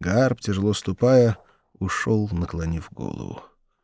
Гарб, тяжело ступая, ушел, наклонив голову.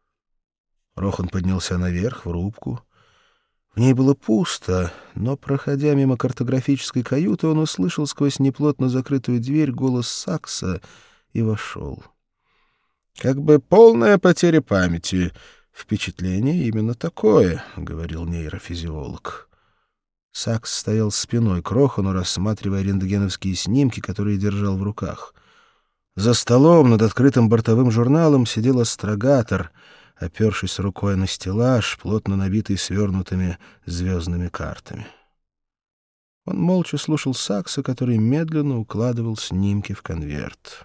Рохан поднялся наверх, в рубку. В ней было пусто, но, проходя мимо картографической каюты, он услышал сквозь неплотно закрытую дверь голос Сакса и вошел. «Как бы полная потеря памяти. Впечатление именно такое», — говорил нейрофизиолог. Сакс стоял спиной к Рохану, рассматривая рентгеновские снимки, которые держал в руках. За столом над открытым бортовым журналом сидел астрогатор, опершись рукой на стеллаж, плотно набитый свернутыми звездными картами. Он молча слушал Сакса, который медленно укладывал снимки в конверт.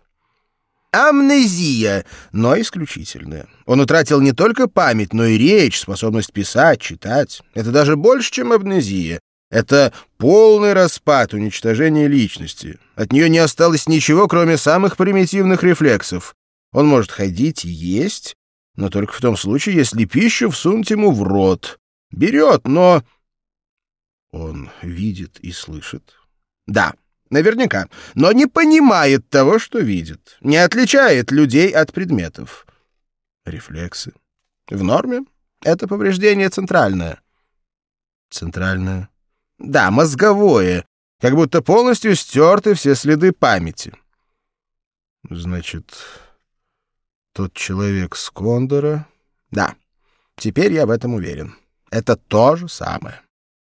«Амнезия, но исключительная. Он утратил не только память, но и речь, способность писать, читать. Это даже больше, чем амнезия. Это полный распад, уничтожение личности. От нее не осталось ничего, кроме самых примитивных рефлексов. Он может ходить и есть, но только в том случае, если пищу всунуть ему в рот. Берет, но...» «Он видит и слышит?» «Да, наверняка, но не понимает того, что видит. Не отличает людей от предметов». «Рефлексы?» «В норме. Это повреждение центральное». «Центральное?» «Да, мозговое. Как будто полностью стерты все следы памяти». «Значит, тот человек с Кондора?» «Да, теперь я в этом уверен. Это то же самое».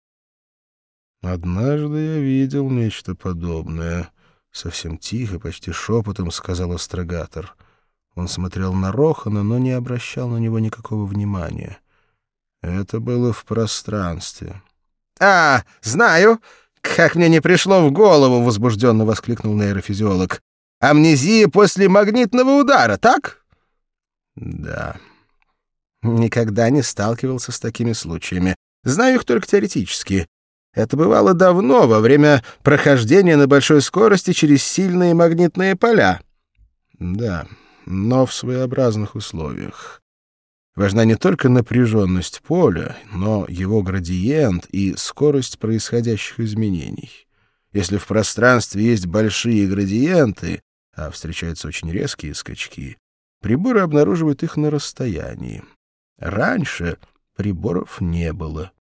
«Однажды я видел нечто подобное», — совсем тихо, почти шепотом сказал астрогатор. Он смотрел на Рохана, но не обращал на него никакого внимания. Это было в пространстве. «А, знаю! Как мне не пришло в голову!» — возбужденно воскликнул нейрофизиолог. «Амнезия после магнитного удара, так?» «Да». «Никогда не сталкивался с такими случаями. Знаю их только теоретически. Это бывало давно, во время прохождения на большой скорости через сильные магнитные поля». «Да, но в своеобразных условиях. Важна не только напряженность поля, но его градиент и скорость происходящих изменений. Если в пространстве есть большие градиенты, а встречаются очень резкие скачки, приборы обнаруживают их на расстоянии. Раньше приборов не было».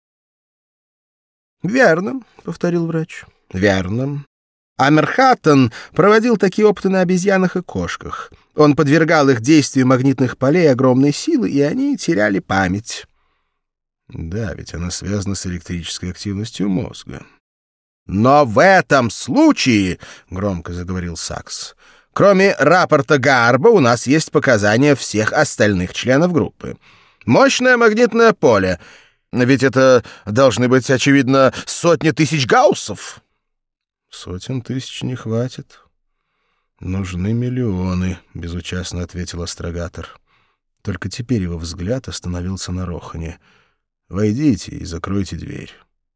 «Верно», — повторил врач. «Верно. Амерхаттен проводил такие опыты на обезьянах и кошках. Он подвергал их действию магнитных полей огромной силы, и они теряли память». «Да, ведь она связана с электрической активностью мозга». «Но в этом случае, — громко заговорил Сакс, — кроме рапорта Гарба у нас есть показания всех остальных членов группы. Мощное магнитное поле. Ведь это должны быть, очевидно, сотни тысяч гауссов». «Сотен тысяч не хватит. Нужны миллионы», — безучастно ответил астрогатор. Только теперь его взгляд остановился на Рохане. «Войдите и закройте дверь».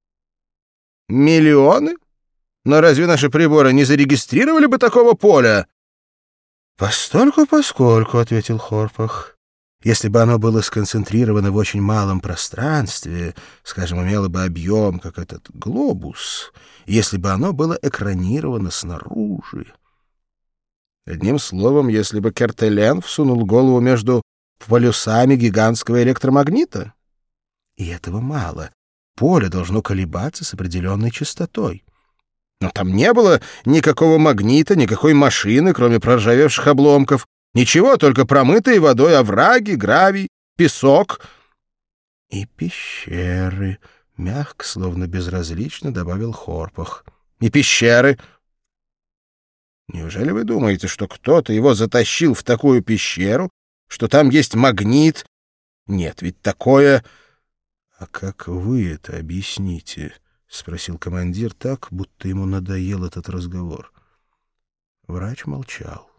«Миллионы? Но разве наши приборы не зарегистрировали бы такого поля?» «Постольку-поскольку», — ответил Хорпах. «Если бы оно было сконцентрировано в очень малом пространстве, скажем, имело бы объем, как этот глобус, если бы оно было экранировано снаружи». Одним словом, если бы Кертелен всунул голову между полюсами гигантского электромагнита. И этого мало. Поле должно колебаться с определенной частотой. Но там не было никакого магнита, никакой машины, кроме проржавевших обломков. Ничего, только промытые водой овраги, гравий, песок. И пещеры, мягко, словно безразлично добавил Хорпах. И пещеры. Неужели вы думаете, что кто-то его затащил в такую пещеру, что там есть магнит? Нет, ведь такое... «А как вы это объясните?» — спросил командир так, будто ему надоел этот разговор. Врач молчал.